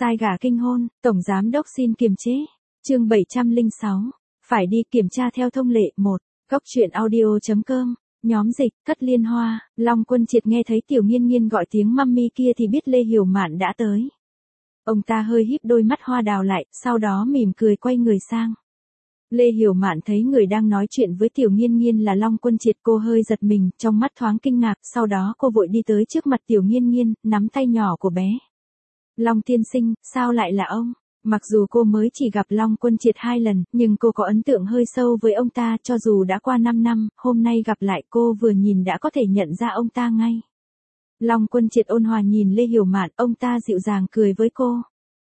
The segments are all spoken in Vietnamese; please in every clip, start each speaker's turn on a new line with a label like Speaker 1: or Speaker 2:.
Speaker 1: Sai gà kinh hôn, Tổng Giám đốc xin kiềm chế. Chương 706. Phải đi kiểm tra theo thông lệ 1. Góc truyện audio.com. Nhóm dịch, Thất Liên Hoa. Long Quân Triệt nghe thấy Tiểu Nghiên Nghiên gọi tiếng mummy kia thì biết Lê Hiểu Mạn đã tới. Ông ta hơi híp đôi mắt hoa đào lại, sau đó mỉm cười quay người sang. Lê Hiểu Mạn thấy người đang nói chuyện với Tiểu Nghiên Nghiên là Long Quân Triệt, cô hơi giật mình, trong mắt thoáng kinh ngạc, sau đó cô vội đi tới trước mặt Tiểu Nghiên Nghiên, nắm tay nhỏ của bé. Long tiên sinh, sao lại là ông? Mặc dù cô mới chỉ gặp Long Quân Triệt 2 lần, nhưng cô có ấn tượng hơi sâu với ông ta, cho dù đã qua 5 năm, hôm nay gặp lại cô vừa nhìn đã có thể nhận ra ông ta ngay. Long Quân Triệt ôn hòa nhìn Lê Hiểu Mạn, ông ta dịu dàng cười với cô.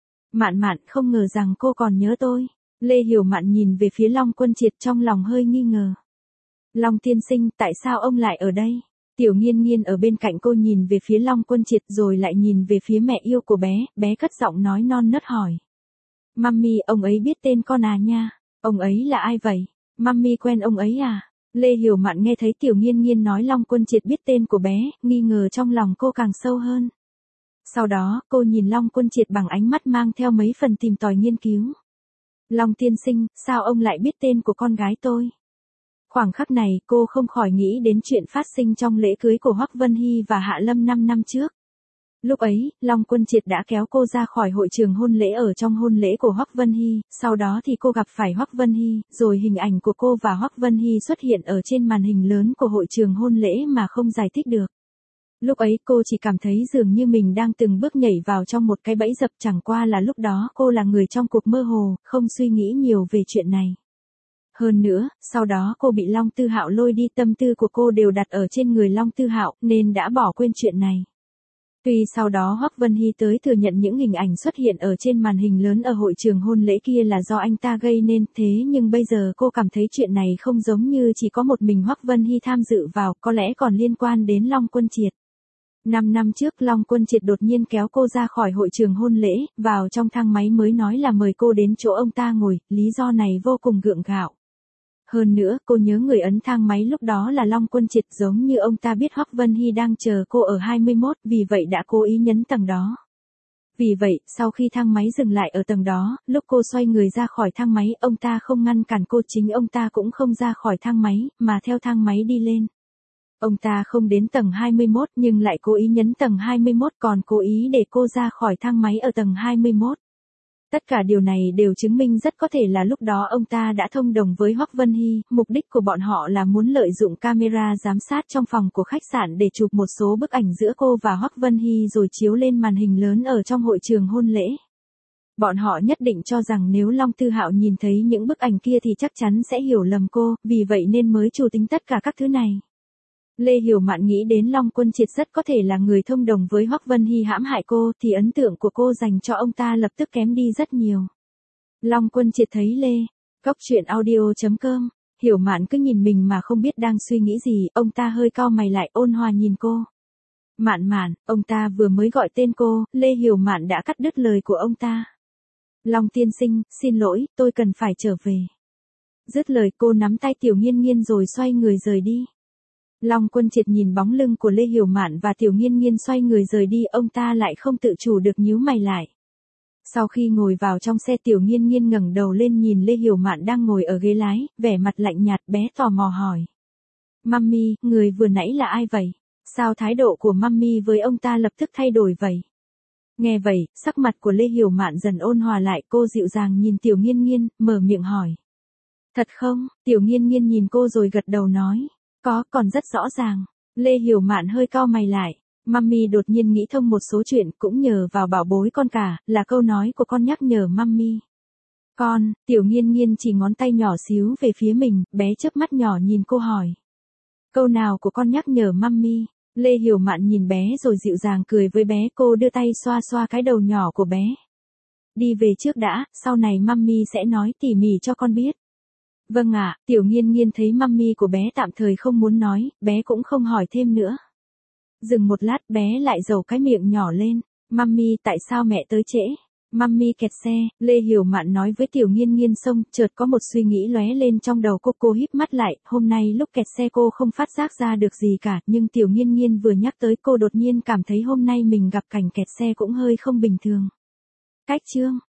Speaker 1: Mạn Mạn, không ngờ rằng cô còn nhớ tôi. Lê Hiểu Mạn nhìn về phía Long Quân Triệt trong lòng hơi nghi ngờ. Long tiên sinh, tại sao ông lại ở đây? Tiểu Nghiên Nghiên ở bên cạnh cô nhìn về phía Long Quân Triệt rồi lại nhìn về phía mẹ yêu của bé cất giọng nói non nớt hỏi. Mummy, ông ấy biết tên con à nha? Ông ấy là ai vậy? Mummy quen ông ấy à? Lê Hiểu Mạn nghe thấy Tiểu Nghiên Nghiên nói Long Quân Triệt biết tên của bé, nghi ngờ trong lòng cô càng sâu hơn. Sau đó, cô nhìn Long Quân Triệt bằng ánh mắt mang theo mấy phần tìm tòi nghiên cứu. Long tiên sinh, sao ông lại biết tên của con gái tôi? Khoảng khắc này, cô không khỏi nghĩ đến chuyện phát sinh trong lễ cưới của Hoắc Vân Hy và Hạ Lâm 5 năm trước. Lúc ấy, Long Quân Triệt đã kéo cô ra khỏi hội trường hôn lễ ở trong hôn lễ của Hoắc Vân Hy, sau đó thì cô gặp phải Hoắc Vân Hy, rồi hình ảnh của cô và Hoắc Vân Hy xuất hiện ở trên màn hình lớn của hội trường hôn lễ mà không giải thích được. Lúc ấy cô chỉ cảm thấy dường như mình đang từng bước nhảy vào trong một cái bẫy dập, chẳng qua là lúc đó cô là người trong cuộc mơ hồ, không suy nghĩ nhiều về chuyện này. Hơn nữa, sau đó cô bị Long Tư Hạo lôi đi, tâm tư của cô đều đặt ở trên người Long Tư Hạo, nên đã bỏ quên chuyện này. Tuy sau đó Hoắc Vân Hy tới thừa nhận những hình ảnh xuất hiện ở trên màn hình lớn ở hội trường hôn lễ kia là do anh ta gây nên, thế nhưng bây giờ cô cảm thấy chuyện này không giống như chỉ có một mình Hoắc Vân Hy tham dự vào, có lẽ còn liên quan đến Long Quân Triệt. 5 năm trước Long Quân Triệt đột nhiên kéo cô ra khỏi hội trường hôn lễ, vào trong thang máy mới nói là mời cô đến chỗ ông ta ngồi, lý do này vô cùng gượng gạo. Hơn nữa, cô nhớ người ấn thang máy lúc đó là Long Quân Triệt, giống như ông ta biết Hoắc Vân Hy đang chờ cô ở 21, vì vậy đã cố ý nhấn tầng đó. Vì vậy, sau khi thang máy dừng lại ở tầng đó, lúc cô xoay người ra khỏi thang máy, ông ta không ngăn cản cô, chính ông ta cũng không ra khỏi thang máy, mà theo thang máy đi lên. Ông ta không đến tầng 21 nhưng lại cố ý nhấn tầng 21, còn cố ý để cô ra khỏi thang máy ở tầng 21. Tất cả điều này đều chứng minh rất có thể là lúc đó ông ta đã thông đồng với Hoắc Vân Hy, mục đích của bọn họ là muốn lợi dụng camera giám sát trong phòng của khách sạn để chụp một số bức ảnh giữa cô và Hoắc Vân Hy rồi chiếu lên màn hình lớn ở trong hội trường hôn lễ. Bọn họ nhất định cho rằng nếu Long Tư Hạo nhìn thấy những bức ảnh kia thì chắc chắn sẽ hiểu lầm cô, vì vậy nên mới chủ tính tất cả các thứ này. Lê Hiểu Mạn nghĩ đến Long Quân Triệt rất có thể là người thông đồng với Hoắc Vân Hy hãm hại cô, thì ấn tượng của cô dành cho ông ta lập tức kém đi rất nhiều. Long Quân Triệt thấy Góc truyện audio.com, Hiểu Mạn cứ nhìn mình mà không biết đang suy nghĩ gì, ông ta hơi cau mày lại, ôn hòa nhìn cô. Mạn Mạn, ông ta vừa mới gọi tên cô, Lê Hiểu Mạn đã cắt đứt lời của ông ta. Long tiên sinh, xin lỗi, tôi cần phải trở về. Dứt lời cô nắm tay Tiểu Nghiên Nghiên rồi xoay người rời đi. Long Quân Triệt nhìn bóng lưng của Lê Hiểu Mạn và Tiểu Nghiên Nghiên xoay người rời đi, ông ta lại không tự chủ được nhíu mày lại. Sau khi ngồi vào trong xe, Tiểu Nghiên Nghiên ngẩng đầu lên nhìn Lê Hiểu Mạn đang ngồi ở ghế lái, vẻ mặt lạnh nhạt, bé tò mò hỏi. Mummy, người vừa nãy là ai vậy? Sao thái độ của Mummy với ông ta lập tức thay đổi vậy? Nghe vậy, sắc mặt của Lê Hiểu Mạn dần ôn hòa lại, cô dịu dàng nhìn Tiểu Nghiên Nghiên, mở miệng hỏi. Thật không? Tiểu Nghiên Nghiên nhìn cô rồi gật đầu nói. Còn rất rõ ràng. Lê Hiểu Mạn hơi cau mày lại. Mummy đột nhiên nghĩ thông một số chuyện, cũng nhờ vào bảo bối con cả, là câu nói của con nhắc nhở Mummy. Tiểu Nghiên Nghiên chỉ ngón tay nhỏ xíu về phía mình, bé chớp mắt nhỏ nhìn cô hỏi. Câu nào của con nhắc nhở Mummy? Lê Hiểu Mạn nhìn bé rồi dịu dàng cười với bé, cô đưa tay xoa xoa cái đầu nhỏ của bé. Đi về trước đã, sau này Mummy sẽ nói tỉ mỉ cho con biết. Vâng ạ, Tiểu Nghiên Nghiên thấy Mummy của bé tạm thời không muốn nói, bé cũng không hỏi thêm nữa. Dừng một lát, bé lại giầu cái miệng nhỏ lên. Mummy, tại sao mẹ tới trễ? Mummy kẹt xe, Lê Hiểu Mạn nói với Tiểu Nghiên Nghiên, xong chợt có một suy nghĩ lóe lên trong đầu cô híp mắt lại, hôm nay lúc kẹt xe cô không phát giác ra được gì cả, nhưng Tiểu Nghiên Nghiên vừa nhắc tới cô đột nhiên cảm thấy hôm nay mình gặp cảnh kẹt xe cũng hơi không bình thường. Cách chương